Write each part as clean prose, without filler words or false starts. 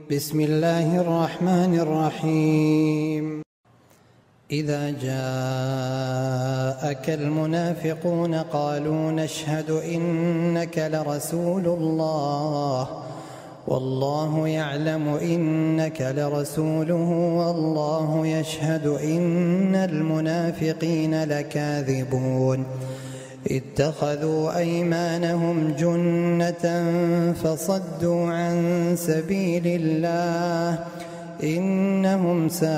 بسم الله الرحمن الرحيم. إذا جاءك المنافقون قالوا نشهد إنك لرسول الله والله يعلم إنك لرسوله والله يشهد إن المنافقين لكاذبون اتخذوا أيمانهم جنة فصدوا عن سبيل الله إنهم ساء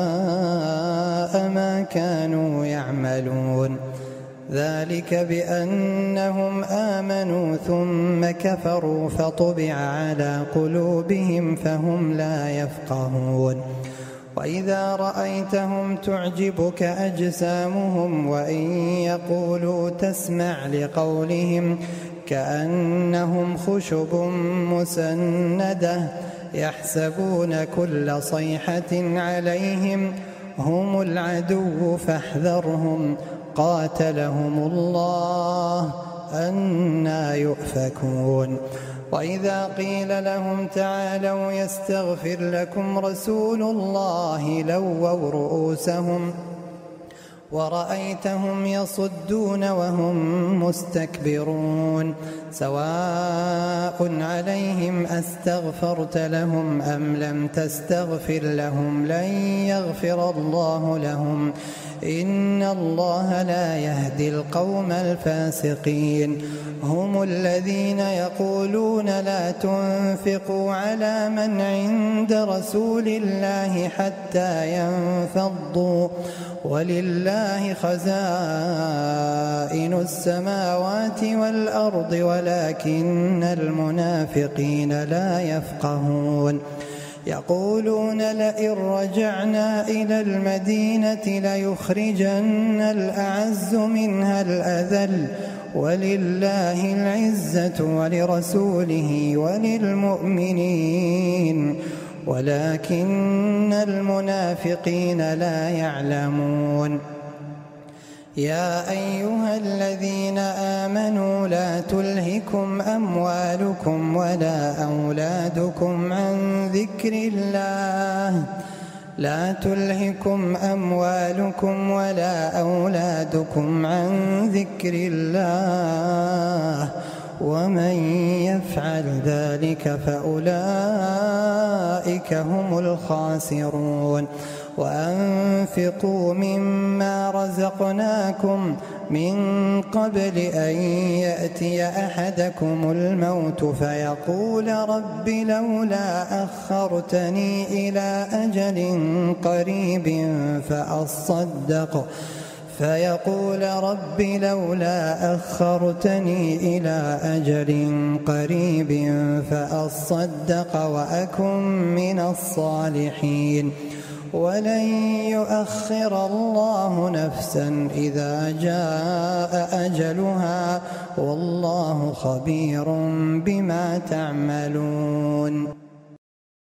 ما كانوا يعملون ذلك بأنهم آمنوا ثم كفروا فطبع على قلوبهم فهم لا يفقهون وإذا رأيتهم تعجبك أجسامهم وإن يقولوا تسمع لقولهم كأنهم خشب مسندة يحسبون كل صيحة عليهم هم العدو فاحذرهم قاتلهم الله أنى يؤفكون وإذا قيل لهم تعالوا يستغفر لكم رسول الله لووا رؤوسهم ورأيتهم يصدون وهم مستكبرون سواء عليهم أستغفرت لهم أم لم تستغفر لهم لن يغفر الله لهم إن الله لا يهدي القوم الفاسقين هم الذين يقولون لا تنفقوا على من عند رسول الله حتى ينفضوا ولله خزائن السماوات والأرض ولكن المنافقين لا يفقهون يقولون لئن رجعنا إلى المدينة ليخرجن الأعز منها الأذل ولله العزة ولرسوله وللمؤمنين ولكن المنافقين لا يعلمون يا أيها الذين آمنوا لا تلهكم أموالكم ولا أولادكم عن ذكر الله لا تلهكم أموالكم ولا أولادكم عن ذكر الله ومن يفعل ذلك فأولئك هم الخاسرون وأنفقوا مما رزقناكم من قبل أن يأتي أحدكم الموت فيقول رب لولا أخرتني إلى أجل قريب فأصدق وأكن من الصالحين ولن يؤخر الله نفسا إذا جاء أجلها والله خبير بما تعملون.